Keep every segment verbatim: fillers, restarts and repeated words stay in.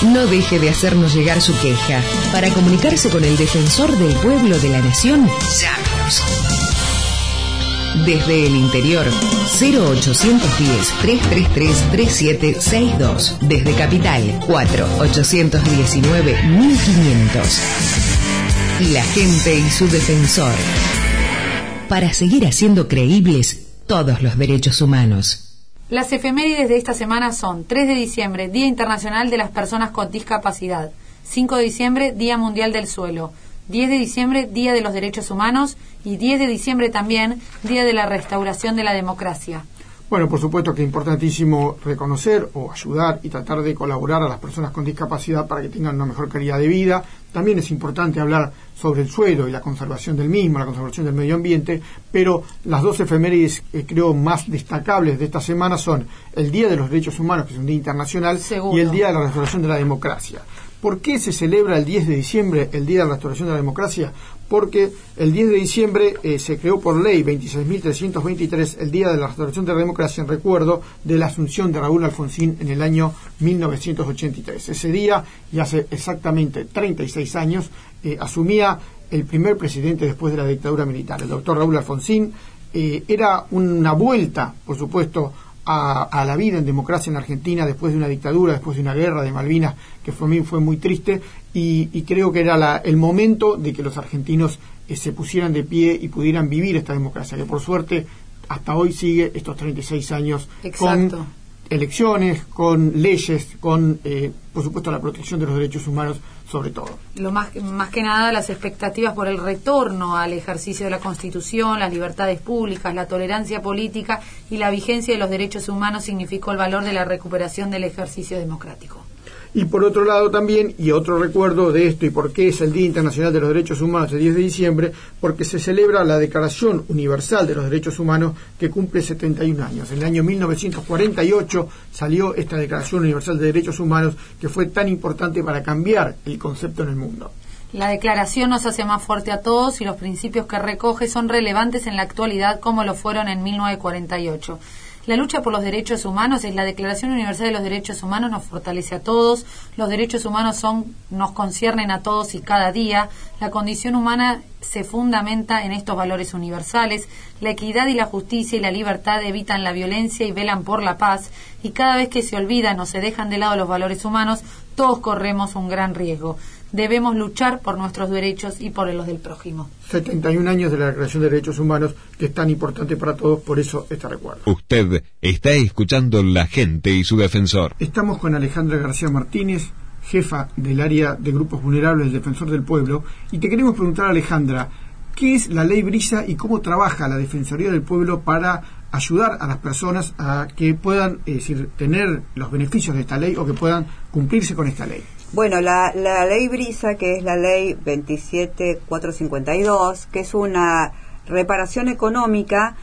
no deje de hacernos llegar su queja. Para comunicarse con el defensor del pueblo de la nación, llámenos. Desde el interior, cero ochocientos diez, trescientos treinta y tres, treinta y siete sesenta y dos. Desde Capital, cuatro ochocientos diecinueve, mil quinientos. La gente y su defensor. Para seguir haciendo creíbles todos los derechos humanos. Las efemérides de esta semana son tres de diciembre, Día Internacional de las Personas con Discapacidad; cinco de diciembre, Día Mundial del Suelo; diez de diciembre, Día de los Derechos Humanos; y diez de diciembre también, Día de la Restauración de la Democracia. Bueno, por supuesto que es importantísimo reconocer o ayudar y tratar de colaborar a las personas con discapacidad para que tengan una mejor calidad de vida. También es importante hablar sobre el suelo y la conservación del mismo, la conservación del medio ambiente, pero las dos efemérides eh, creo más destacables de esta semana son el Día de los Derechos Humanos, que es un día internacional, Seguro. y el Día de la Restauración de la Democracia. ¿Por qué se celebra el diez de diciembre, el Día de la Restauración de la Democracia? Porque el diez de diciembre eh, se creó por ley veintiséis mil trescientos veintitrés el Día de la Restauración de la Democracia en recuerdo de la asunción de Raúl Alfonsín en el año mil novecientos ochenta y tres. Ese día, y hace exactamente treinta y seis años, eh, asumía el primer presidente después de la dictadura militar, el doctor Raúl Alfonsín. Eh, era una vuelta, por supuesto, A, a la vida en democracia en Argentina después de una dictadura, después de una guerra de Malvinas que fue, fue muy triste y, y creo que era la, el momento de que los argentinos eh, se pusieran de pie y pudieran vivir esta democracia, que por suerte hasta hoy sigue estos treinta y seis años. Exacto. Con elecciones, con leyes, con eh, por supuesto la protección de los derechos humanos sobre todo. Lo más, más que nada las expectativas por el retorno al ejercicio de la Constitución, las libertades públicas, la tolerancia política y la vigencia de los derechos humanos significó el valor de la recuperación del ejercicio democrático. Y por otro lado también, y otro recuerdo de esto y por qué es el Día Internacional de los Derechos Humanos el diez de diciembre, porque se celebra la Declaración Universal de los Derechos Humanos que cumple setenta y un años. En el año mil novecientos cuarenta y ocho salió esta Declaración Universal de Derechos Humanos que fue tan importante para cambiar el concepto en el mundo. La declaración nos hace más fuerte a todos y los principios que recoge son relevantes en la actualidad como lo fueron en mil novecientos cuarenta y ocho. La lucha por los derechos humanos es la Declaración Universal de los Derechos Humanos, nos fortalece a todos, los derechos humanos son nos conciernen a todos y cada día, la condición humana se fundamenta en estos valores universales, la equidad y la justicia y la libertad evitan la violencia y velan por la paz, y cada vez que se olvidan o se dejan de lado los valores humanos, todos corremos un gran riesgo. Debemos luchar por nuestros derechos y por los del prójimo. setenta y un años de la Declaración de Derechos Humanos, que es tan importante para todos, por eso este recuerdo. Usted está escuchando La Gente y su Defensor. Estamos con Alejandra García Martínez, jefa del área de grupos vulnerables del Defensor del Pueblo, y te queremos preguntar, Alejandra, ¿qué es la Ley Brisa y cómo trabaja la Defensoría del Pueblo para ayudar a las personas a que puedan, es decir, tener los beneficios de esta ley o que puedan cumplirse con esta ley? Bueno, la, la ley Brisa, que es la ley veintisiete mil cuatrocientos cincuenta y dos, que es una reparación económica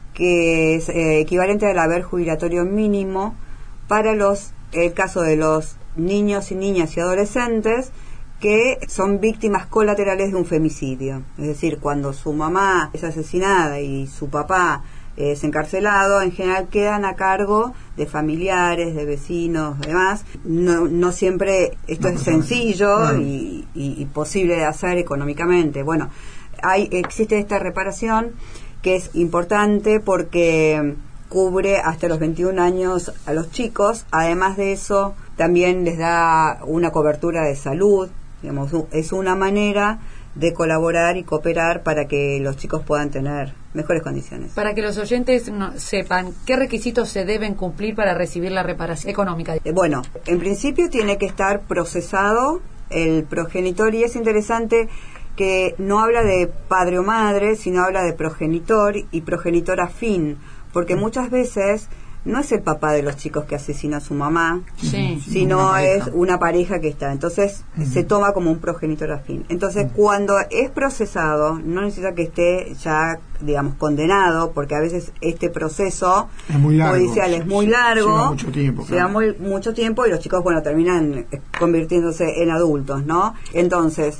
que es eh, equivalente al haber jubilatorio mínimo para los el caso de los niños y niñas y adolescentes que son víctimas colaterales de un femicidio. Es decir, cuando su mamá es asesinada y su papá es encarcelado, en general quedan a cargo de familiares, de vecinos, demás. No, no siempre esto no, es sencillo no. y, y, y posible de hacer económicamente. Bueno, hay existe esta reparación que es importante porque cubre hasta los veintiún años a los chicos. Además de eso, también les da una cobertura de salud. Digamos, es una manera de colaborar y cooperar para que los chicos puedan tener mejores condiciones. Para que los oyentes no, sepan qué requisitos se deben cumplir para recibir la reparación económica. Eh, bueno, en principio tiene que estar procesado el progenitor y es interesante que no habla de padre o madre, sino habla de progenitor y progenitor afín, porque muchas veces no es el papá de los chicos que asesina a su mamá, sí, sino una es una pareja que está. Entonces uh-huh. se toma como un progenitor afín. Entonces uh-huh. cuando es procesado, no necesita que esté ya, digamos, condenado, porque a veces este proceso es muy largo, judicial es muy largo, lleva mucho tiempo, claro. lleva muy, mucho tiempo y los chicos, bueno, terminan convirtiéndose en adultos, ¿no? Entonces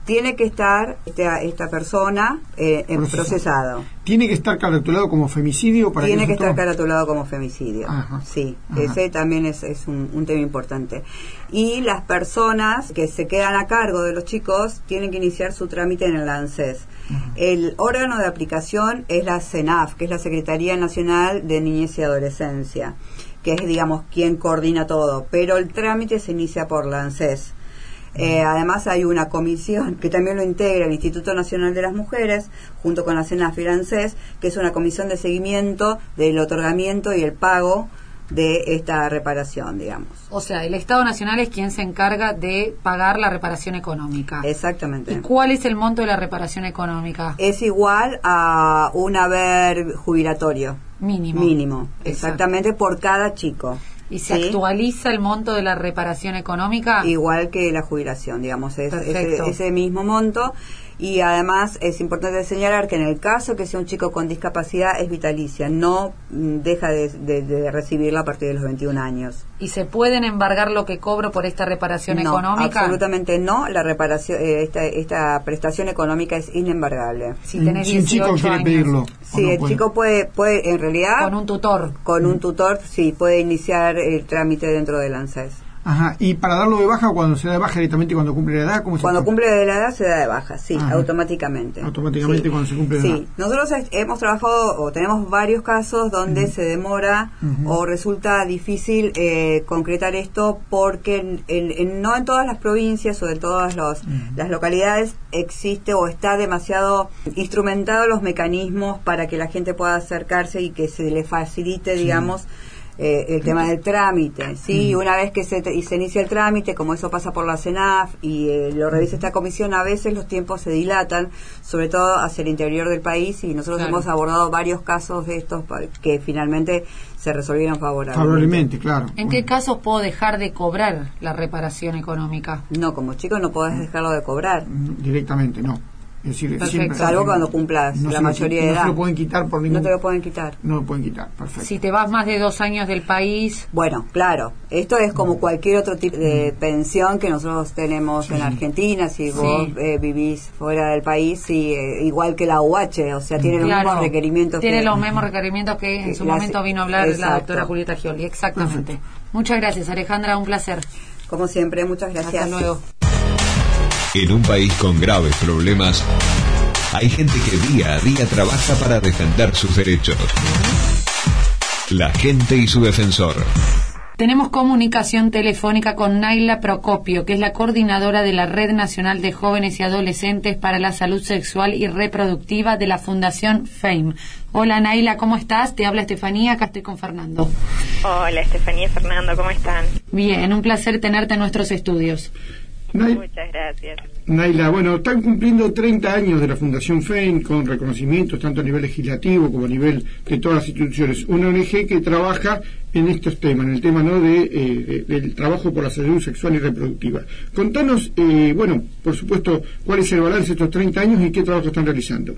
tiene que estar esta, esta persona eh, en procesado. procesado. ¿Tiene que estar caratulado como femicidio? Para Tiene que, que estar caratulado como femicidio. Ajá. Sí, Ajá. ese también es, es un, un tema importante. Y las personas que se quedan a cargo de los chicos tienen que iniciar su trámite en el ANSES. Ajá. El órgano de aplicación es la CENAF, que es la Secretaría Nacional de Niñez y Adolescencia, que es, digamos, quien coordina todo, pero el trámite se inicia por la ANSES. Eh, además hay una comisión que también lo integra el Instituto Nacional de las Mujeres junto con la CENAF y la ANSES, que es una comisión de seguimiento del otorgamiento y el pago de esta reparación, digamos. O sea, el Estado Nacional es quien se encarga de pagar la reparación económica. Exactamente. ¿Y cuál es el monto de la reparación económica? Es igual a un haber jubilatorio. Mínimo. Mínimo, exactamente, por cada chico. ¿Y se ¿Sí? actualiza el monto de la reparación económica? Igual que la jubilación, digamos, es ese, ese mismo monto. Y además es importante señalar que en el caso que sea un chico con discapacidad es vitalicia, no deja de, de, de recibirla a partir de los veintiún años. ¿Y se pueden embargar lo que cobro por esta reparación no, económica? Absolutamente no, la reparación, eh, esta, esta prestación económica es inembargable. Si tenés si dieciocho un chico quiere años. pedirlo. Sí, no el puede. chico puede, puede, en realidad... Con un tutor. Con un tutor, sí, puede iniciar el trámite dentro del ANSES. Ajá, y para darlo de baja, cuando se da de baja directamente cuando cumple la edad, ¿cómo se Cuando hace? cumple la edad se da de baja, sí, Ajá. automáticamente. Automáticamente sí. cuando se cumple la edad. Sí, nosotros hemos trabajado o tenemos varios casos donde uh-huh. se demora uh-huh. o resulta difícil eh, concretar esto porque en, en, en, no en todas las provincias o en todas los, uh-huh. las localidades existe o está demasiado instrumentado los mecanismos para que la gente pueda acercarse y que se le facilite, sí. digamos, Eh, el tema del trámite, sí, una vez que se, y se inicia el trámite, como eso pasa por la CENAF y eh, lo revisa esta comisión, a veces los tiempos se dilatan, sobre todo hacia el interior del país, y nosotros claro. hemos abordado varios casos de estos que finalmente se resolvieron favorablemente. Favorablemente, claro. ¿En bueno. qué casos puedo dejar de cobrar la reparación económica? No, como chico no podés dejarlo de cobrar. Directamente, no. Es decir, perfecto. Siempre, salvo cuando cumplas no la mayoría no de edad. No te lo pueden quitar por ningún... No te lo pueden quitar. No lo pueden quitar, perfecto. Si te vas más de dos años del país... Bueno, claro, esto es como cualquier otro tipo de pensión que nosotros tenemos sí. en Argentina. Si vos sí. eh, vivís fuera del país, sí, eh, igual que la U H, o sea, tiene claro, los mismos requerimientos. Tiene que, los mismos requerimientos que en su las, momento vino a hablar exacto. la doctora Julieta Gioli. Exactamente. Perfecto. Muchas gracias, Alejandra, un placer. Como siempre, muchas gracias. Hasta luego. En un país con graves problemas, hay gente que día a día trabaja para defender sus derechos. La gente y su defensor. Tenemos comunicación telefónica con Naila Procopio, que es la coordinadora de la Red Nacional de Jóvenes y Adolescentes para la Salud Sexual y Reproductiva de la Fundación FAME. Hola Naila, ¿cómo estás? Te habla Estefanía, acá estoy con Fernando. Hola Estefanía y Fernando, ¿cómo están? Bien, un placer tenerte en nuestros estudios. Naila, muchas gracias. Naila, bueno, están cumpliendo treinta años de la Fundación FAME con reconocimientos tanto a nivel legislativo como a nivel de todas las instituciones. Una O N G que trabaja en estos temas, en el tema no de, eh, de del trabajo por la salud sexual y reproductiva. Contanos, eh, bueno, por supuesto, cuál es el balance de estos treinta años y qué trabajo están realizando.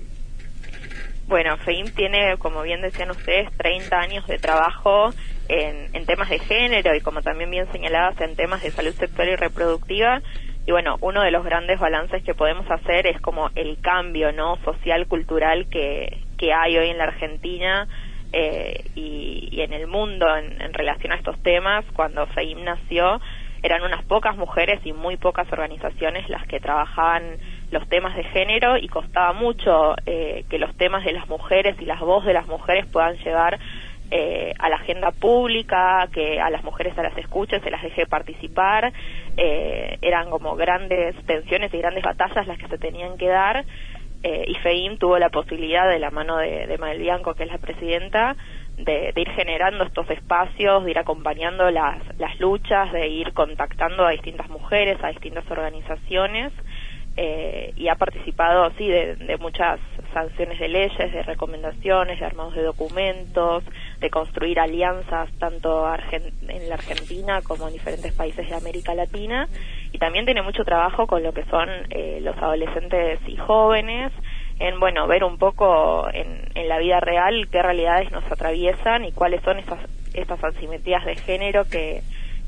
Bueno, FAME tiene, como bien decían ustedes, treinta años de trabajo en, en temas de género y, como también bien señaladas, en temas de salud sexual y reproductiva. Y bueno, uno de los grandes balances que podemos hacer es como el cambio, ¿no?, social, cultural que, que hay hoy en la Argentina eh, y, y en el mundo en, en relación a estos temas. Cuando FAME nació, eran unas pocas mujeres y muy pocas organizaciones las que trabajaban los temas de género, y costaba mucho eh, que los temas de las mujeres y las voces de las mujeres puedan llegar eh, a la agenda pública, que a las mujeres se las escuche, se las deje participar. Eh, eran como grandes tensiones y grandes batallas las que se tenían que dar, eh, y FAME tuvo la posibilidad, de la mano de, de Mabel Bianco, que es la presidenta, de, de ir generando estos espacios, de ir acompañando las, las luchas, de ir contactando a distintas mujeres, a distintas organizaciones. Eh, y ha participado, sí, de, de muchas sanciones de leyes, de recomendaciones, de armados de documentos, de construir alianzas tanto Argent- en la Argentina como en diferentes países de América Latina, y también tiene mucho trabajo con lo que son eh, los adolescentes y jóvenes, en, bueno, ver un poco en, en la vida real qué realidades nos atraviesan y cuáles son esas, estas asimetrías de género que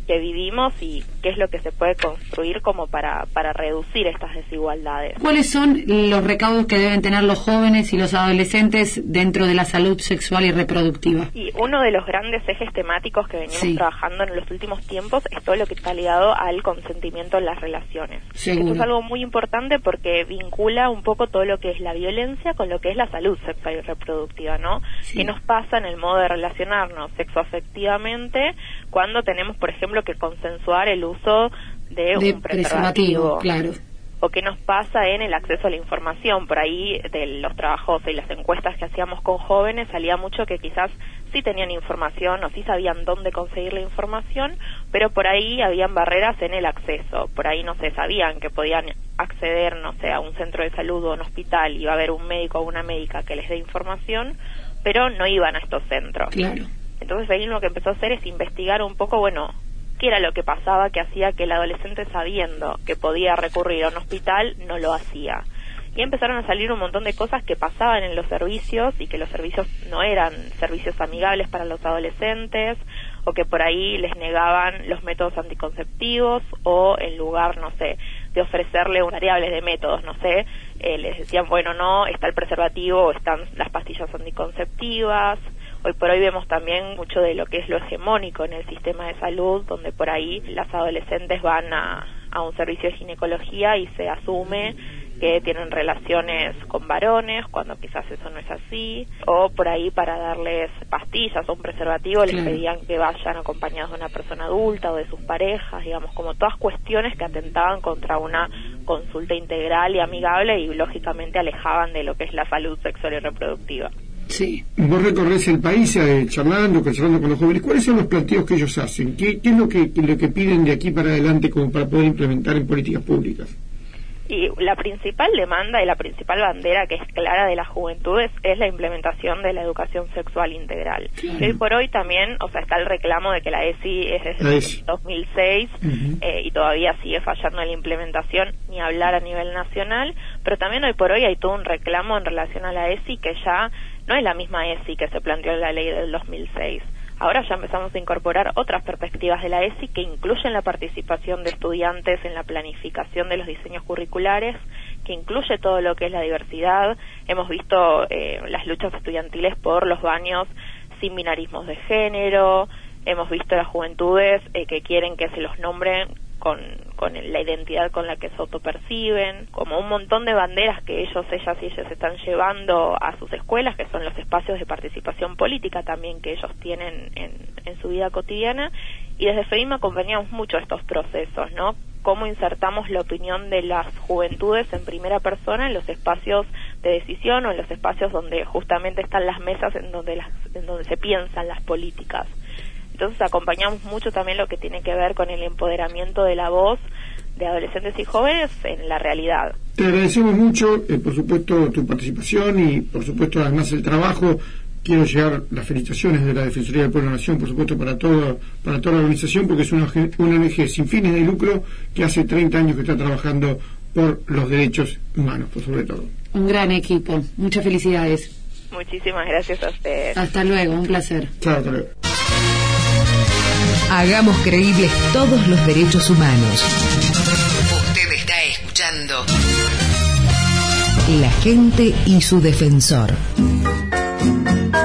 que vivimos y qué es lo que se puede construir como para, para reducir estas desigualdades. ¿Cuáles son los recaudos que deben tener los jóvenes y los adolescentes dentro de la salud sexual y reproductiva? Y uno de los grandes ejes temáticos que venimos sí. trabajando en los últimos tiempos es todo lo que está ligado al consentimiento en las relaciones. Seguro. Esto es algo muy importante porque vincula un poco todo lo que es la violencia con lo que es la salud sexual y reproductiva, ¿no? Sí. ¿Qué nos pasa en el modo de relacionarnos sexoafectivamente cuando tenemos, por ejemplo, que consensuar el uso de, de un preservativo, preservativo, claro. O qué nos pasa en el acceso a la información. Por ahí, de los trabajos y las encuestas que hacíamos con jóvenes, salía mucho que quizás sí tenían información o sí sabían dónde conseguir la información, pero por ahí habían barreras en el acceso. Por ahí no se sabían que podían acceder, no sé, a un centro de salud o a un hospital y va a haber un médico o una médica que les dé información, pero no iban a estos centros. Claro. Entonces ahí lo que empezó a hacer es investigar un poco, bueno, qué era lo que pasaba que hacía que el adolescente, sabiendo que podía recurrir a un hospital, no lo hacía. Y empezaron a salir un montón de cosas que pasaban en los servicios y que los servicios no eran servicios amigables para los adolescentes, o que por ahí les negaban los métodos anticonceptivos, o en lugar, no sé, de ofrecerle variables de métodos, no sé, eh, les decían, bueno, no, está el preservativo o están las pastillas anticonceptivas. Hoy por hoy vemos también mucho de lo que es lo hegemónico en el sistema de salud, donde por ahí las adolescentes van a, a un servicio de ginecología y se asume que tienen relaciones con varones, cuando quizás eso no es así, o por ahí para darles pastillas o un preservativo claro. les pedían que vayan acompañados de una persona adulta o de sus parejas, digamos, como todas cuestiones que atentaban contra una consulta integral y amigable y lógicamente alejaban de lo que es la salud sexual y reproductiva. Sí. Vos recorres el país eh, charlando, charlando con los jóvenes. ¿Cuáles son los planteos que ellos hacen? ¿Qué, qué es lo que, lo que piden de aquí para adelante como para poder implementar en políticas públicas? Y la principal demanda y la principal bandera que es clara de las juventudes es la implementación de la educación sexual integral. Claro. Hoy por hoy también, o sea, está el reclamo de que la E S I es desde el dos mil seis uh-huh. eh, y todavía sigue fallando en la implementación, ni hablar a nivel nacional, pero también hoy por hoy hay todo un reclamo en relación a la E S I que ya no es la misma E S I que se planteó en la ley del dos mil seis. Ahora ya empezamos a incorporar otras perspectivas de la E S I que incluyen la participación de estudiantes en la planificación de los diseños curriculares, que incluye todo lo que es la diversidad. Hemos visto eh, las luchas estudiantiles por los baños sin binarismos de género, hemos visto las juventudes eh, que quieren que se los nombren con, con la identidad con la que se autoperciben, como un montón de banderas que ellos, ellas y ellos están llevando a sus escuelas, que son los espacios de participación política también que ellos tienen en, en su vida cotidiana, y desde FEIM acompañamos mucho estos procesos, ¿no? Cómo insertamos la opinión de las juventudes en primera persona en los espacios de decisión o en los espacios donde justamente están las mesas en donde, las, en donde se piensan las políticas. Entonces acompañamos mucho también lo que tiene que ver con el empoderamiento de la voz de adolescentes y jóvenes en la realidad. Te agradecemos mucho, eh, por supuesto, tu participación y, por supuesto, además el trabajo. Quiero llegar las felicitaciones de la Defensoría del Pueblo de la Nación, por supuesto, para toda, para toda la organización, porque es una, una O N G sin fines de lucro que hace treinta años que está trabajando por los derechos humanos, por sobre todo. Un gran equipo. Muchas felicidades. Muchísimas gracias a ustedes. Hasta luego, un placer. Chao, hasta luego. Hagamos creíbles todos los derechos humanos. Usted está escuchando La Gente y su Defensor.